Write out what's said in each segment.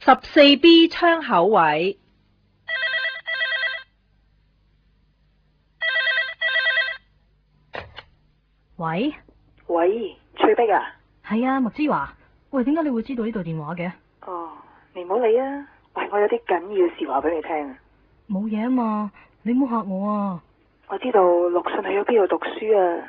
14B 窗口位。 喂， 喂，翠碧啊？ 係啊，麥之華。喂，點解你會知道呢度電話嘅？ 哦，你唔好理啊。喂，我有啲緊要事話俾你聽啊。 冇嘢啊嘛，你唔好嚇我啊。 我知道陸迅去咗邊度讀書啊。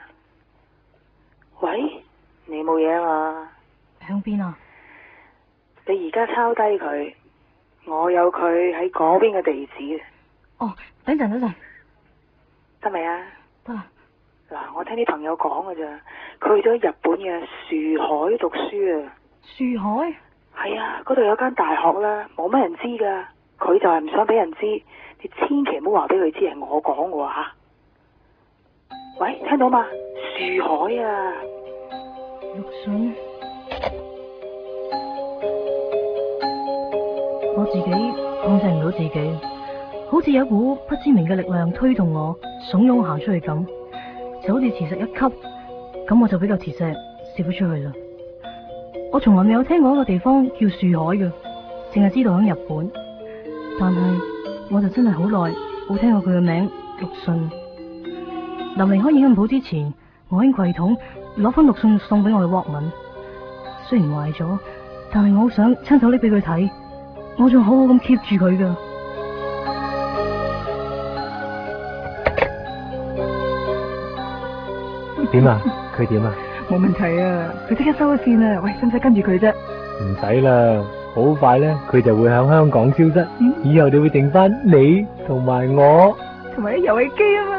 喂，你冇嘢啊嘛？ 響邊啊？ 你而家抄低佢，我有佢喺嗰邊嘅地址。 哦，等陣， 得未啊？ 得啦。 嗱，我聽啲朋友講㗎咋，佢去咗日本嘅樹海讀書啊。 樹海？ 係啊，嗰度有間大學啦，冇乜人知噶。佢就係唔想俾人知，你千祈唔好話俾佢知係我講嘅喎吓。喂，聽到嘛？樹海啊。 陸迅，我自己控制唔到自己，好似有一股不知名嘅力量推動我，慫恿行出去咁，就好似磁石一吸，咁我就俾個磁石攝咗出去啦。我從來未有聽過一個地方叫樹海嘅，淨係知道喺日本，但係我就真係好耐冇聽過佢嘅名陸迅。臨離開影印鋪之前，我喺櫃桶攞翻陸迅送俾我嘅 Walkman，雖然壞咗，但係我好想親手拎俾佢睇，我仲好好咁 keep 住佢噶。 點啊？佢點啊？ 冇問題啊，佢即刻收咗線啊。喂，使唔使跟住佢啫？ 唔使啦，好快咧，佢就會喺香港消失。以後你會剩翻你同埋我， 同埋啲遊戲機啊嘛。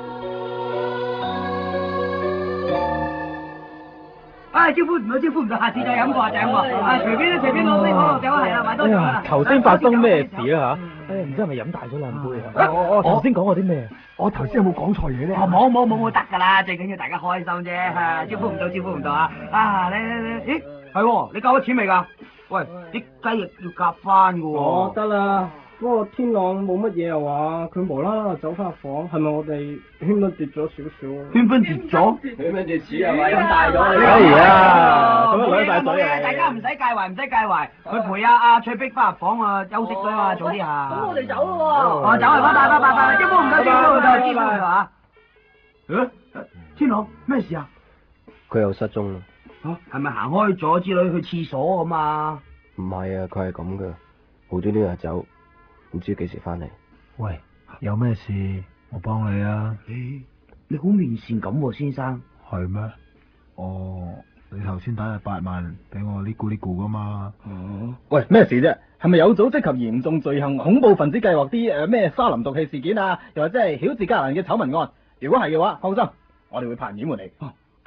招呼唔到，下次再飲過就飲過。隨便攞啲可樂酒係啦，買多咗啦。 頭先發生咩事啊吓？唔知係咪飲大咗兩杯啊？我頭先講過啲咩？我頭先有冇講錯嘢咧？ 冇得噶啦，最緊要大家開心啫。招呼唔到啊！你，咦，係喎，你交咗錢未噶？喂，啲雞翼要夾翻噶喎。 得啦，不過天朗冇乜嘢又話，佢無啦啦走翻房，係咪我哋興奮跌咗少少啊？ 圈分跌咗， 興奮跌似係咪飲大咗？ 哎呀，咁樣兩大嘴啊！ 大家唔使介懷，佢陪阿翠碧翻入房啊，休息咗啊，早啲啊。 咁我哋走咯喎。 哦，走啊，拜，招呼唔到係嘛？天朗咩事啊？ 佢又失蹤啦。 係咪行開咗之類去廁所咁啊？ 唔係啊，佢係咁噶，無端端就走，唔知幾時翻嚟。 喂，有咩事我幫你啊？ 你好面善咁喎，先生。 係咩？哦，你頭先打8萬俾我呢咕噶嘛？ 喂，咩事啫？係咪有組織及嚴重罪行恐怖分子計劃啲咩沙林毒氣事件啊？又或者係曉治家人嘅醜聞案？如果係嘅話，放心，我哋會派人掩護你。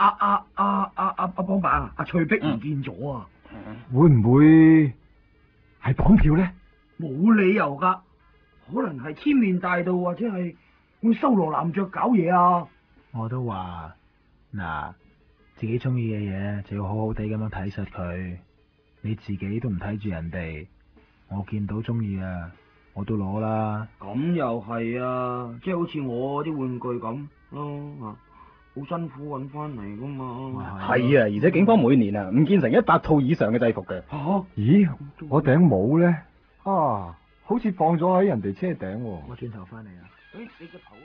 幫辦阿翠碧唔見咗啊！ 會唔會係綁票咧？ 冇理由噶，可能係千面大盜或者係會收羅男爵搞嘢啊！ 我都話嗱，自己中意嘅嘢就要好好地咁樣睇實佢，你自己都唔睇住人哋，我見到中意啊，我都攞啦。 咁又係啊，即係好似我啲玩具咁咯，好辛苦揾翻嚟噶嘛。 係啊，而且警方每年啊唔見成100套以上嘅制服嘅。 咦，我頂帽咧好似放咗喺人哋車頂喎。我轉頭翻嚟啊。 你個頭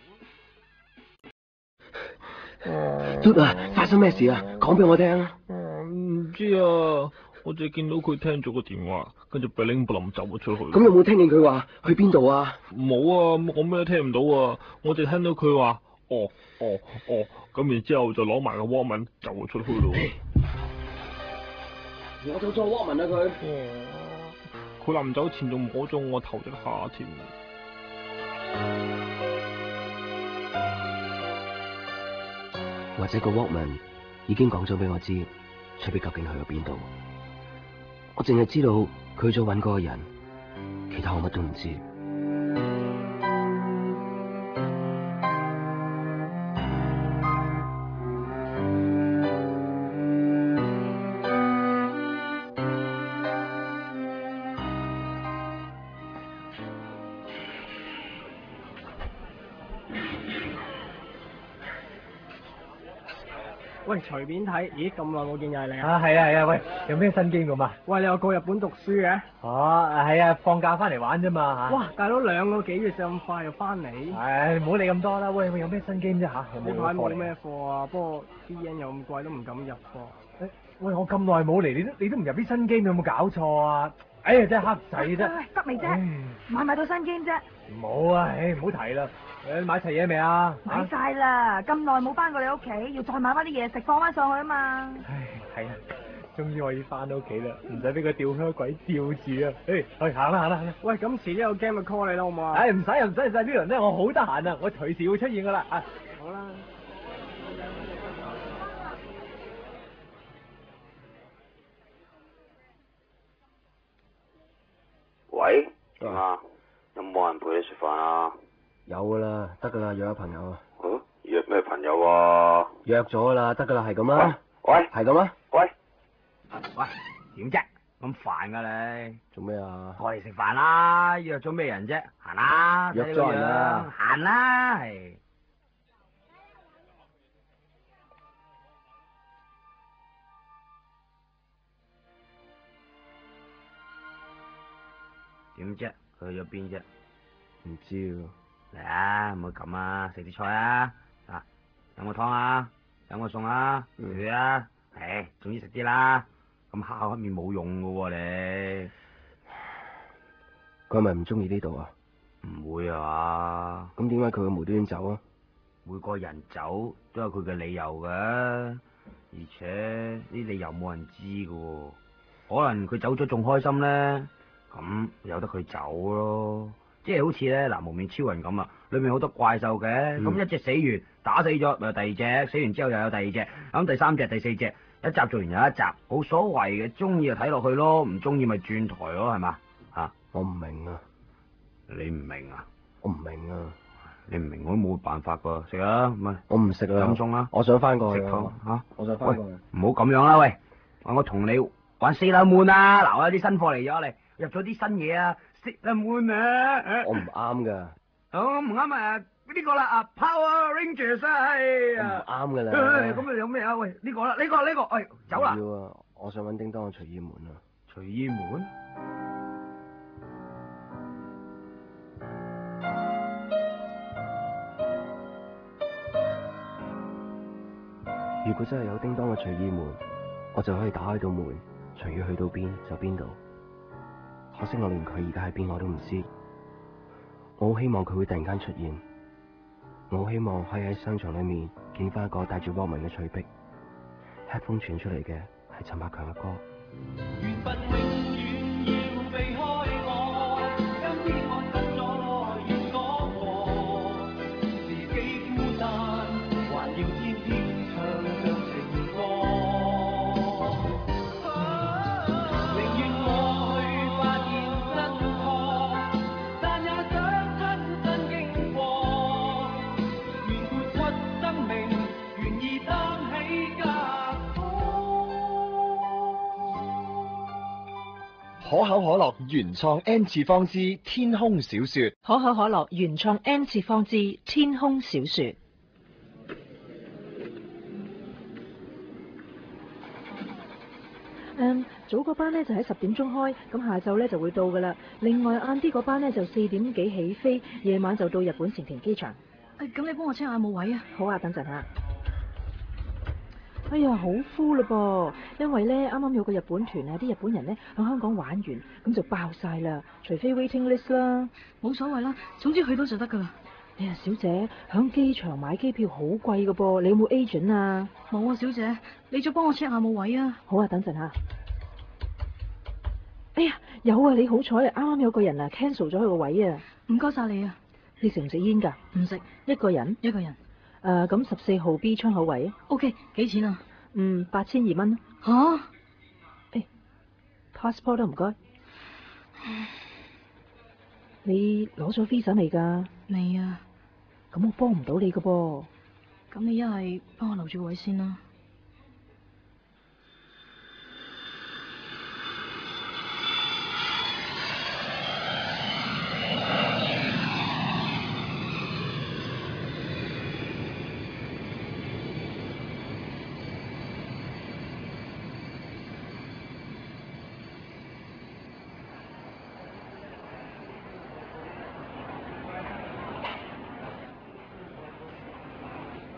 都冇。 嘟啊，發生咩事啊？講俾我聽啊！ 唔知啊，我淨係見到佢聽咗個電話，跟住鼻拎不林走咗出去。 咁有冇聽見佢話去邊度啊？ 冇啊，我咩都聽唔到啊，我淨係聽到佢話哦，咁然之後就攞埋個 Walkman 走咗出去咯。 我就再 Walkman 啊佢。 佢臨走前仲摸咗我頭一下添。 或者個 Walkman 已經講咗俾我知，翠碧究竟去咗邊度？我淨係知道佢去咗揾嗰個人，其他我乜都唔知。 喂，隨便睇，咦咁耐冇見又係你啊？ 啊，係啊，喂，有咩新經咁啊？ 喂，你又過日本讀書嘅？ 哦，係啊，放假翻嚟玩啫嘛嚇。 哇，大佬2個幾月就咁快就翻嚟？ 唉，唔好理咁多啦。喂，有咩新 game 啫嚇？有呢冇課嚟？ 排冇咩課啊，不過 D.N 又咁貴，都唔敢入課。 喂，我咁耐冇嚟，你都唔入啲新 game，有冇搞錯啊？哎呀，真係黑仔啫！ 得未啫？買到新 game 啫？ 冇啊，唉，唔好提啦。誒，買齊嘢未啊？ 買晒啦，咁耐冇翻過你屋企，要再買翻啲嘢食放翻上去啊嘛。 唉，係啊，終於可以翻到屋企啦，唔使俾個吊靴鬼吊住啊！誒，去行啦。 喂，咁遲啲有 game 咪 call 你啦，好唔好啊？ 唉，唔使，呢輪咧我好得閒啊，我隨時會出現噶啦啊！ 好啦。 喂，點啊？有冇人陪你食飯啊？ 有噶啦，得噶啦，約咗朋友啊。 約咩朋友啊？ 約咗噶啦，得噶啦，係咁啦。 喂， 係咁啦。 喂， 點啫？咁煩噶你？ 做咩啊？ 過嚟食飯啦！約咗咩人啫？行啦， 約咗人啦， 行啦，係。點啫？去咗邊啫？ 唔知喎。 嚟啊，唔好咁啊，食啲菜啊！啊，有冇湯啊？有冇餸啊？魚啊？唉，總之食啲啦。咁黑口黑面冇用噶喎，你。 佢係咪唔中意呢度啊？ 唔會啊嘛。 咁點解佢會無端端走啊？ 每個人走都有佢嘅理由嘅，而且呢理由冇人知噶喎。可能佢走咗仲開心咧，咁由得佢走咯。即係好似咧嗱，無面超人咁啊，裏面好多怪獸嘅，咁一隻死完打死咗，咪有第二隻，死完之後又有第二隻，咁第三隻、第四隻，一集做完又一集，冇所謂嘅，中意就睇落去咯，唔中意咪轉台咯，係嘛？啊， 我唔明啊。 你唔明啊？ 我唔明啊。 你唔明我都冇辦法噶，食啊，唔係我唔食啦。 飲餸啦。 我想翻過去食湯嚇。 我想翻過去。 唔好咁樣啦，喂，我同你玩 Sailor Moon啊，嗱，我有啲新貨嚟咗嚟，入咗啲新嘢啊，Sailor Moon啊。 我唔啱噶。 我唔啱啊！呢個啦啊 ，Power Rangers 啊，係啊。 唔啱噶啦。 咁啊有咩啊？喂，呢個啦，呢個，喂，走啦。 要啊！我想揾叮當嘅隨意門啊。 隨意門？ 如果真係有叮當嘅隨意門，我就可以打開道門，隨意去到邊就邊度。可惜我連佢而家喺邊我都唔知。我好希望佢會突然間出現，我好希望可以喺商場裏面見翻一個帶住 Walkman 嘅翠碧。headphone 傳出嚟嘅係陳百強嘅歌。緣分永遠要避開我，今天我失咗願嗰個，自己孤單，還要天天唱着情歌。寧願我去發現真錯，但也想親身經過，願付出生命，願意擔起家。 可口可樂原創 N 次方之天空小說。 可口可樂原創 N 次方之天空小說。 早嗰班呢就喺10點鐘開，咁下晝呢就會到噶啦。另外晏啲嗰班呢就4點幾起飛，夜晚就到日本成田機場。 咁你幫我 check 下有冇位啊？ 好啊，等陣吓。哎呀，好 full 嘞噃，因為呢啱啱有個日本團啊，啲日本人呢喺香港玩完，咁就爆晒啦。除非 waiting list 啦， 冇所謂啦，總之去到就得噶啦。 哎呀，小姐，響機場買機票好貴噶噃，你有冇 agent 啊？ 冇啊，小姐，你再幫我 check 下冇位啊。 好啊，等陣吓。哎呀，有啊，你好彩啊，啱啱有個人啊 cancel 咗佢個位啊。 唔該晒你啊。 你食唔食煙噶？ 唔食。 一個人？ 一個人。 咁14號 B 窗口位 OK， 幾錢啊 ？8200蚊。 吓 ？passport 都唔該。你攞咗 visa 未噶？ 未啊。 咁我幫唔到你噶噃。 咁你一係幫我留住個位先啦。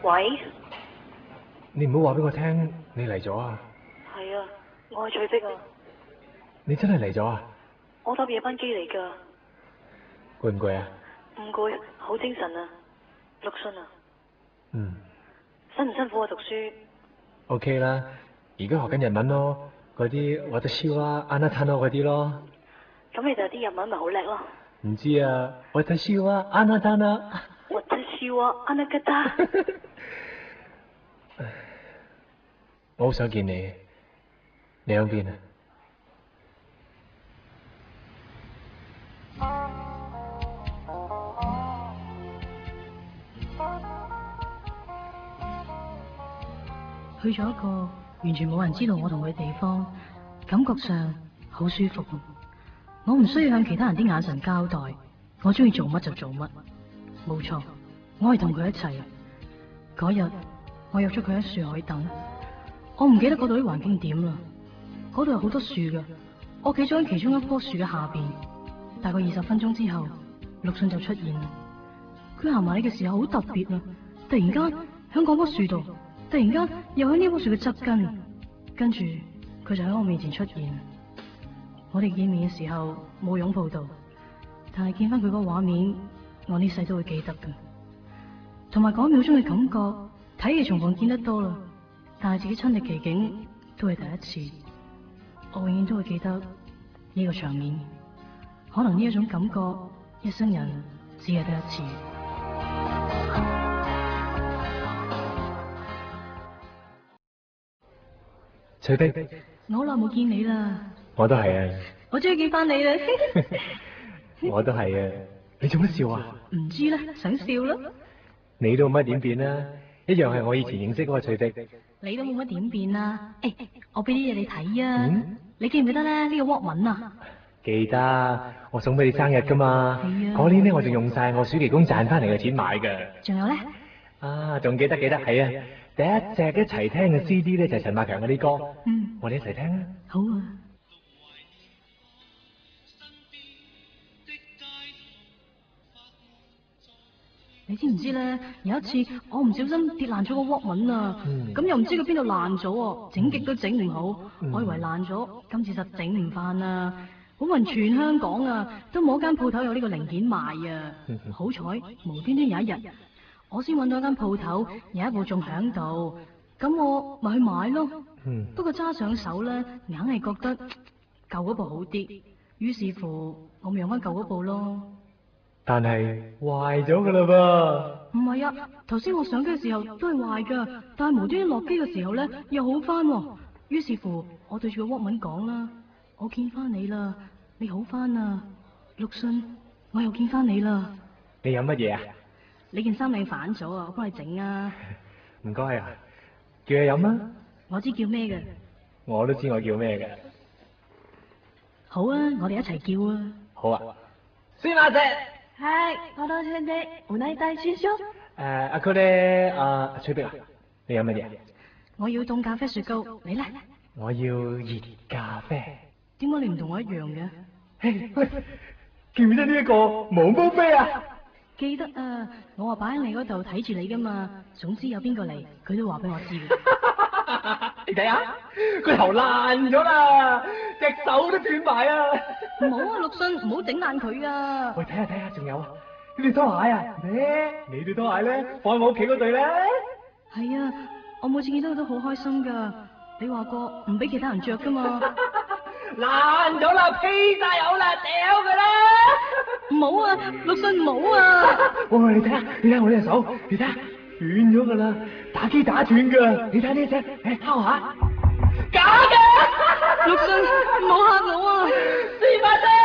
喂， 你唔好話俾我聽你嚟咗啊！ 係啊，我係翠碧啊， 你真係嚟咗啊？ 我搭夜班機嚟㗎， 攰唔攰啊？ 唔攰，好精神啊，陸信啊， 嗯辛唔辛苦啊讀書？ ，OK 啦，而家學緊日文咯，嗰啲或者燒啊、安娜坦咯嗰啲咯。 咁你就啲日文咪好叻咯。 唔知啊，我睇燒啊、安娜坦啊。 我真笑啊，阿那吉達。 我好想見你，你喺邊啊？ 去咗一個完全冇人知道我同佢嘅地方，感覺上好舒服。我唔需要向其他人啲眼神交代，我中意做乜就做乜。冇錯，我係同佢一齊。嗰日我約咗佢喺樹海等，我唔記得嗰度啲環境點啦。嗰度有好多樹㗎，我企咗喺其中一棵樹嘅下邊。大概20分鐘之後，陸信就出現啦。佢行埋嚟嘅時候好特別啊！突然間喺嗰棵樹度，突然間又喺呢棵樹嘅側根，跟住佢就喺我面前出現。我哋見面嘅時候冇擁抱到，但係見翻佢嗰個畫面，我呢世都會記得嘅。同埋嗰秒鐘嘅感覺，睇嘅重逢見得多啦，但係自己親歷其境都係第一次。我永遠都會記得呢個場面。可能呢一種感覺，一生人只係得一次。 翠碧， 我好耐冇見你啦。 我都係啊。 我終於見翻你啦。 我都係啊。你做乜笑啊？ 唔知啦，想笑啦。 你都冇乜點變啦，一樣係我以前認識嗰個翠碧。 你都冇乜點變啦。誒，我俾啲嘢你睇啊。你記唔記得咧？呢個 Walkman 啊？ 記得，我送俾你生日噶嘛。 係啊。 嗰年咧，我仲用晒我暑期工賺翻嚟嘅錢買噶。 仲有咧？ 啊，仲記得，係啊。第一隻一齊聽嘅 CD 咧就係陳百強嗰啲歌。我哋一齊聽啊。 好啊。你知唔知咧？有一次我唔小心跌爛咗個 Walkman啊，咁又唔知佢邊度爛咗，整極都整唔好，我以為爛咗，今次實整唔翻啊！好運全香港啊，都冇一間鋪頭有呢個零件賣啊！好彩無端端有一日，我先搵到一間鋪頭有一部仲響度，咁我咪去買咯。不過揸上手咧，硬係覺得舊嗰部好啲，於是乎我咪用翻舊嗰部咯。 但係壞咗噶啦噃？ 唔係啊，頭先我上機嘅時候都係壞噶，但係無端端落機嘅時候咧又好翻。於是乎我對住個 Walkman 講啦：我見翻你啦，你好翻啦，陸信，我又見翻你啦。 你飲乜嘢啊？ 你件衫靚反咗啊，我幫你整啊。 唔該啊，叫你飲啊。 我知叫咩嘅。 我都知我叫咩嘅。 好啊，我哋一齊叫啊。 好啊。すいません。 はい、この辺でお願い大師兄。 阿佢咧，翠碧啊，你飲乜嘢？ 我要凍咖啡雪糕，你咧？ 我要熱咖啡。 點解你唔同我一樣嘅？ 喂，記唔記得呢一個毛毛飛啊？ 記得啊，我話擺喺你嗰度睇住你噶嘛。總之有邊個嚟，佢都話俾我知嘅。 你睇下，佢頭爛咗啦，隻手都斷埋啊！ 唔好啊，陸信，唔好整爛佢啊！ 喂，睇下，仲有啊，呢對拖鞋啊，你對拖鞋咧，放喺我屋企嗰對咧。 係啊，我每次見到佢都好開心噶。你話過唔俾其他人着噶嘛？ 爛咗啦，披晒油啦，掉佢啦！ 唔好啊，陸信唔好啊！ 喂，你睇我呢隻手，你睇下斷咗噶啦，打機打斷噶，你睇呢隻，敲下，假嘅！ 陸信，唔好嚇我啊！ 是咪啫？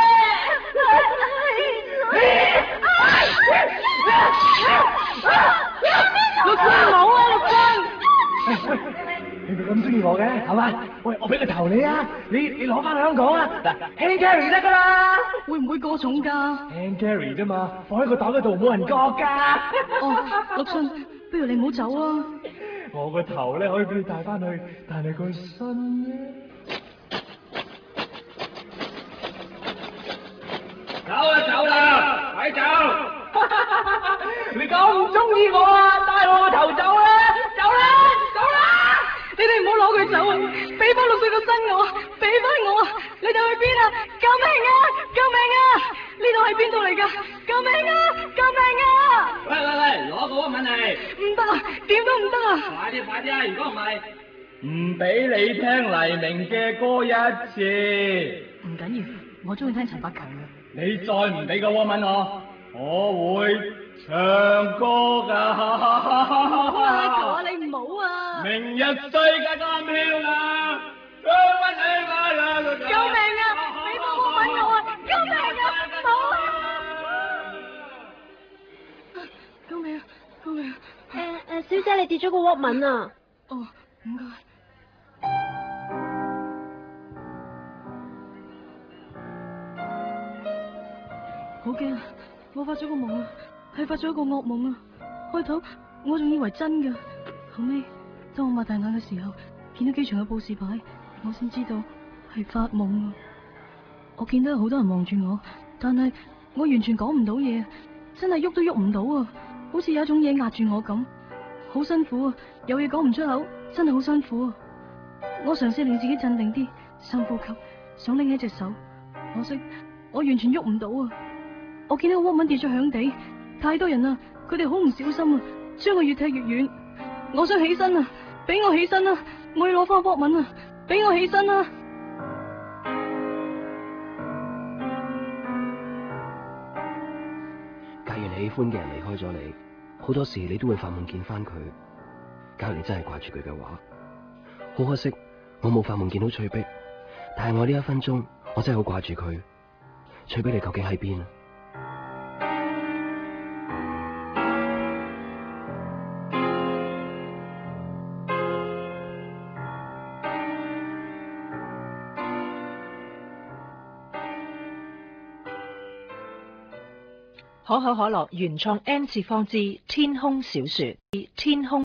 陸信，唔好啊，陸信！ 你咪咁中意我嘅，係嘛？喂，我俾個頭你啊，你攞翻香港啊！嗱 ，hand carry 得噶啦。 會唔會過重噶 ？hand carry 啫嘛，放喺個袋嗰度冇人覺噶。 哦，陸信，不如你唔好走啊！ 我個頭咧可以俾你帶翻去，但係個身咧。走啦，快走！ 你咁唔中意我啊？帶我個頭走啦！走啦！走啦！ 你哋唔好攞佢走啊！俾翻6歲個生我，俾翻我啊！你哋去邊啊？救命啊！救命啊！呢度係邊度嚟㗎？救命啊！救命啊！ 喂喂喂，攞個屈文嚟！ 唔得啊！點都唔得啊！ 快啲快啲啊！如果唔係，唔俾你聽黎明嘅歌一次。 唔緊要，我中意聽陳百強嘅。 你再唔俾個屈文我會唱歌㗎。 阿哥啊，你唔好啊！ 明日世界咁漂亮，將温你快樂。 救命啊！俾翻我揾我啊！救命啊！好啊！救命啊！救命啊！ 小姐你跌咗個鍋文啊！ 哦，唔該。好驚啊！我發咗個夢啊，係發咗一個噩夢啊！開頭我仲以為真噶，後尾當我擘大眼嘅時候，見到機場嘅報時牌，我先知道係發夢啊！我見到有好多人望住我，但係我完全講唔到嘢，真係喐都喐唔到啊！好似有一種嘢壓住我咁，好辛苦啊！有嘢講唔出口，真係好辛苦啊！我嘗試令自己鎮定啲，深呼吸，想拎起隻手，可惜我完全喐唔到啊！我見到個鍋文跌咗響地，太多人啦，佢哋好唔小心啊，將佢越踢越遠。我想起身啊，俾我起身啊！我要攞翻個鍋文啊，俾我起身啊！ 假如你喜歡嘅人離開咗你，好多時你都會發夢見翻佢。假如你真係掛住佢嘅話，好可惜我冇發夢見到翠碧，但係我呢一分鐘，我真係好掛住佢。翠碧你究竟喺邊啊？ 可口可樂原創 N 次方之天空小說，天空。